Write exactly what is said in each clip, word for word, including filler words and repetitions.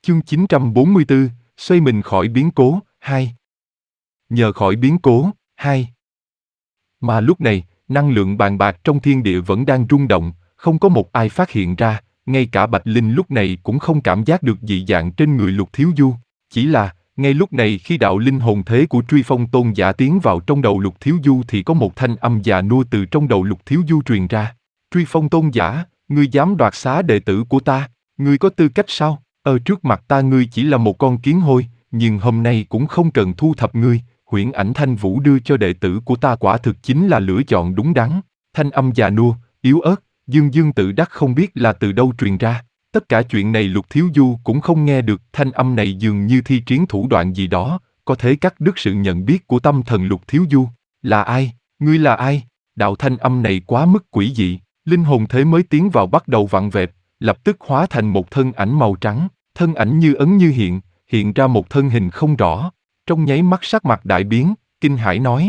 Chương chín trăm bốn mươi tư, xoay mình khỏi biến cố, hai. Nhờ khỏi biến cố, hai. Mà lúc này, năng lượng bàn bạc trong thiên địa vẫn đang rung động, không có một ai phát hiện ra, ngay cả Bạch Linh lúc này cũng không cảm giác được dị dạng trên người Lục Thiếu Du. Chỉ là, ngay lúc này khi đạo linh hồn thế của Truy Phong Tôn giả tiến vào trong đầu Lục Thiếu Du thì có một thanh âm già nua từ trong đầu Lục Thiếu Du truyền ra. Truy Phong Tôn giả, ngươi dám đoạt xá đệ tử của ta, ngươi có tư cách sao? Ở trước mặt ta ngươi chỉ là một con kiến hôi, nhưng hôm nay cũng không cần thu thập ngươi, huyễn ảnh Thanh Vũ đưa cho đệ tử của ta quả thực chính là lựa chọn đúng đắn. Thanh âm già nua, yếu ớt, dương dương tự đắc không biết là từ đâu truyền ra. Tất cả chuyện này Lục Thiếu Du cũng không nghe được, thanh âm này dường như thi triển thủ đoạn gì đó, có thể cắt đứt sự nhận biết của tâm thần Lục Thiếu Du. Là ai? Ngươi là ai? Đạo thanh âm này quá mức quỷ dị, linh hồn thế mới tiến vào bắt đầu vặn vẹt, lập tức hóa thành một thân ảnh màu trắng, thân ảnh như ấn như hiện, hiện ra một thân hình không rõ. Trong nháy mắt sắc mặt đại biến, kinh hãi nói: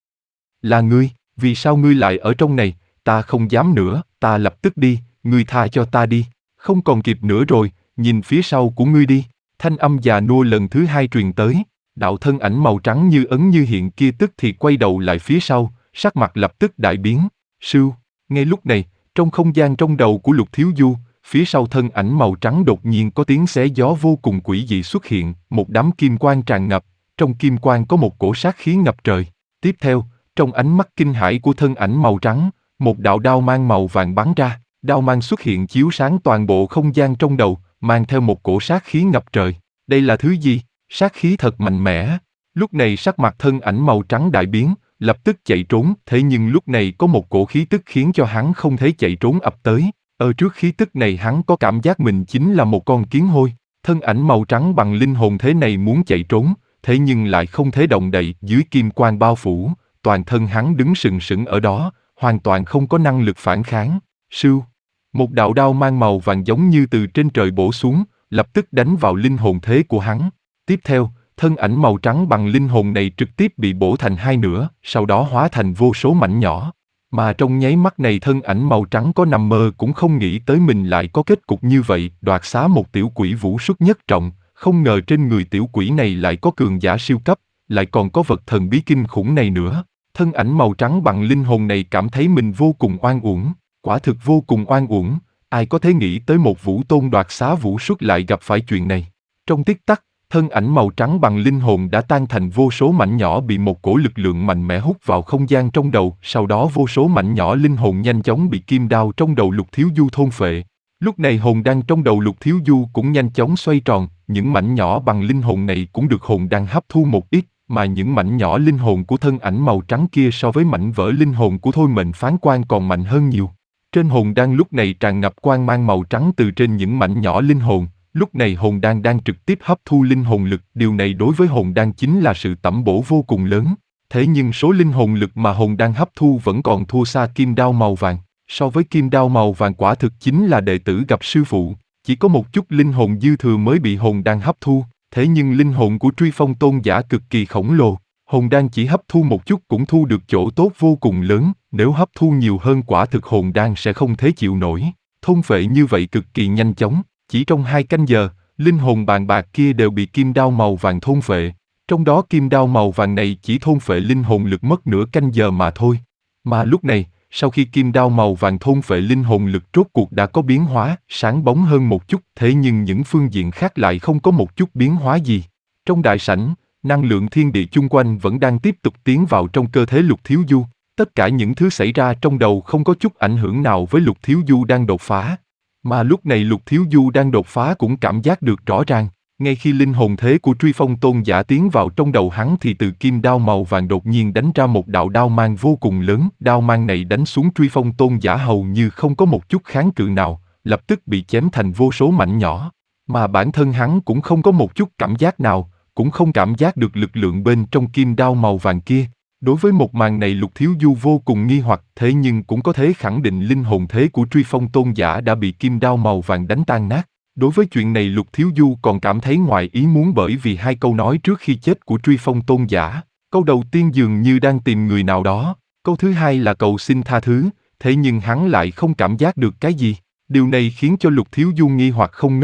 là ngươi, vì sao ngươi lại ở trong này? Ta không dám nữa, ta lập tức đi, ngươi tha cho ta đi. Không còn kịp nữa rồi, nhìn phía sau của ngươi đi. Thanh âm già nua lần thứ hai truyền tới, đạo thân ảnh màu trắng như ấn như hiện kia tức thì quay đầu lại phía sau, sắc mặt lập tức đại biến. Sưu, ngay lúc này, trong không gian trong đầu của Lục Thiếu Du, phía sau thân ảnh màu trắng đột nhiên có tiếng xé gió vô cùng quỷ dị xuất hiện, một đám kim quang tràn ngập, trong kim quang có một cổ sát khí ngập trời. Tiếp theo, trong ánh mắt kinh hãi của thân ảnh màu trắng, một đạo đao mang màu vàng bắn ra, đao mang xuất hiện chiếu sáng toàn bộ không gian trong đầu, mang theo một cổ sát khí ngập trời. Đây là thứ gì? Sát khí thật mạnh mẽ. Lúc này sắc mặt thân ảnh màu trắng đại biến, lập tức chạy trốn, thế nhưng lúc này có một cổ khí tức khiến cho hắn không thể chạy trốn ập tới. Ở trước khí tức này hắn có cảm giác mình chính là một con kiến hôi. Thân ảnh màu trắng bằng linh hồn thế này muốn chạy trốn, thế nhưng lại không thể động đậy, dưới kim quang bao phủ, toàn thân hắn đứng sừng sững ở đó, hoàn toàn không có năng lực phản kháng. Sưu, một đạo đao mang màu vàng giống như từ trên trời bổ xuống, lập tức đánh vào linh hồn thế của hắn. Tiếp theo, thân ảnh màu trắng bằng linh hồn này trực tiếp bị bổ thành hai nửa, sau đó hóa thành vô số mảnh nhỏ. Mà trong nháy mắt này thân ảnh màu trắng có nằm mơ cũng không nghĩ tới mình lại có kết cục như vậy, đoạt xá một tiểu quỷ vũ xuất nhất trọng, không ngờ trên người tiểu quỷ này lại có cường giả siêu cấp, lại còn có vật thần bí kinh khủng này nữa. Thân ảnh màu trắng bằng linh hồn này cảm thấy mình vô cùng oan uổng, quả thực vô cùng oan uổng, ai có thể nghĩ tới một vũ tôn đoạt xá vũ xuất lại gặp phải chuyện này. Trong tích tắc, thân ảnh màu trắng bằng linh hồn đã tan thành vô số mảnh nhỏ bị một cổ lực lượng mạnh mẽ hút vào không gian trong đầu, sau đó vô số mảnh nhỏ linh hồn nhanh chóng bị kim đao trong đầu Lục Thiếu Du thôn phệ. Lúc này hồn đan trong đầu Lục Thiếu Du cũng nhanh chóng xoay tròn, những mảnh nhỏ bằng linh hồn này cũng được hồn đan hấp thu một ít, mà những mảnh nhỏ linh hồn của thân ảnh màu trắng kia so với mảnh vỡ linh hồn của Thôi Mệnh Phán Quan còn mạnh hơn nhiều. Trên hồn đan lúc này tràn ngập quang mang màu trắng từ trên những mảnh nhỏ linh hồn. Lúc này hồn đan đang trực tiếp hấp thu linh hồn lực, điều này đối với hồn đan chính là sự tẩm bổ vô cùng lớn. Thế nhưng số linh hồn lực mà hồn đan hấp thu vẫn còn thua xa kim đao màu vàng. So với kim đao màu vàng quả thực chính là đệ tử gặp sư phụ, chỉ có một chút linh hồn dư thừa mới bị hồn đan hấp thu. Thế nhưng linh hồn của Truy Phong Tôn giả cực kỳ khổng lồ, hồn đan chỉ hấp thu một chút cũng thu được chỗ tốt vô cùng lớn, nếu hấp thu nhiều hơn quả thực hồn đan sẽ không thể chịu nổi. Thôn phệ như vậy cực kỳ nhanh chóng. Chỉ trong hai canh giờ, linh hồn bàn bạc kia đều bị kim đao màu vàng thôn phệ. Trong đó kim đao màu vàng này chỉ thôn phệ linh hồn lực mất nửa canh giờ mà thôi. Mà lúc này, sau khi kim đao màu vàng thôn phệ linh hồn lực rốt cuộc đã có biến hóa, sáng bóng hơn một chút, thế nhưng những phương diện khác lại không có một chút biến hóa gì. Trong đại sảnh, năng lượng thiên địa chung quanh vẫn đang tiếp tục tiến vào trong cơ thể Lục Thiếu Du. Tất cả những thứ xảy ra trong đầu không có chút ảnh hưởng nào với Lục Thiếu Du đang đột phá. Mà lúc này Lục Thiếu Du đang đột phá cũng cảm giác được rõ ràng, ngay khi linh hồn thế của Truy Phong Tôn giả tiến vào trong đầu hắn thì từ kim đao màu vàng đột nhiên đánh ra một đạo đao mang vô cùng lớn, đao mang này đánh xuống Truy Phong Tôn giả hầu như không có một chút kháng cự nào, lập tức bị chém thành vô số mảnh nhỏ, mà bản thân hắn cũng không có một chút cảm giác nào, cũng không cảm giác được lực lượng bên trong kim đao màu vàng kia. Đối với một màn này Lục Thiếu Du vô cùng nghi hoặc, thế nhưng cũng có thể khẳng định linh hồn thế của Truy Phong Tôn giả đã bị kim đao màu vàng đánh tan nát. Đối với chuyện này Lục Thiếu Du còn cảm thấy ngoài ý muốn bởi vì hai câu nói trước khi chết của Truy Phong Tôn giả. Câu đầu tiên dường như đang tìm người nào đó, câu thứ hai là cầu xin tha thứ, thế nhưng hắn lại không cảm giác được cái gì. Điều này khiến cho Lục Thiếu Du nghi hoặc không ngớt,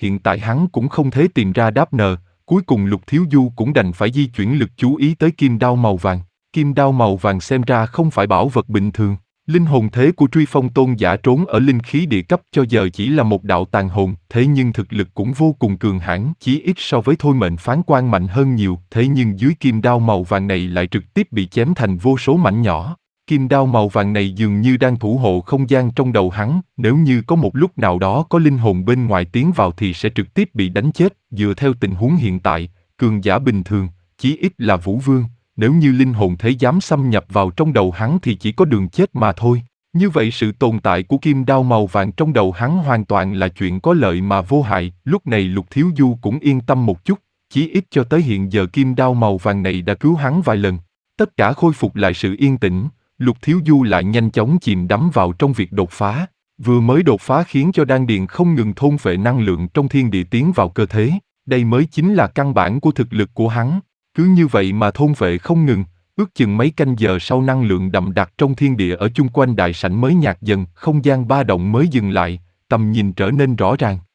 hiện tại hắn cũng không thể tìm ra đáp nờ, cuối cùng Lục Thiếu Du cũng đành phải di chuyển lực chú ý tới kim đao màu vàng. Kim đao màu vàng xem ra không phải bảo vật bình thường. Linh hồn thế của Truy Phong Tôn giả trốn ở linh khí địa cấp cho giờ chỉ là một đạo tàn hồn, thế nhưng thực lực cũng vô cùng cường hãn, chí ít so với thôi mệnh phán quan mạnh hơn nhiều, thế nhưng dưới kim đao màu vàng này lại trực tiếp bị chém thành vô số mảnh nhỏ. Kim đao màu vàng này dường như đang thủ hộ không gian trong đầu hắn, nếu như có một lúc nào đó có linh hồn bên ngoài tiến vào thì sẽ trực tiếp bị đánh chết, dựa theo tình huống hiện tại, cường giả bình thường, chí ít là Vũ Vương. Nếu như linh hồn thế dám xâm nhập vào trong đầu hắn thì chỉ có đường chết mà thôi. Như vậy sự tồn tại của kim đao màu vàng trong đầu hắn hoàn toàn là chuyện có lợi mà vô hại. Lúc này Lục Thiếu Du cũng yên tâm một chút, chí ít cho tới hiện giờ kim đao màu vàng này đã cứu hắn vài lần. Tất cả khôi phục lại sự yên tĩnh, Lục Thiếu Du lại nhanh chóng chìm đắm vào trong việc đột phá. Vừa mới đột phá khiến cho đan điền không ngừng thôn phệ năng lượng trong thiên địa tiến vào cơ thể. Đây mới chính là căn bản của thực lực của hắn. Cứ như vậy mà thôn phệ không ngừng, ước chừng mấy canh giờ sau năng lượng đậm đặc trong thiên địa ở chung quanh đại sảnh mới nhạt dần, không gian ba động mới dừng lại, tầm nhìn trở nên rõ ràng.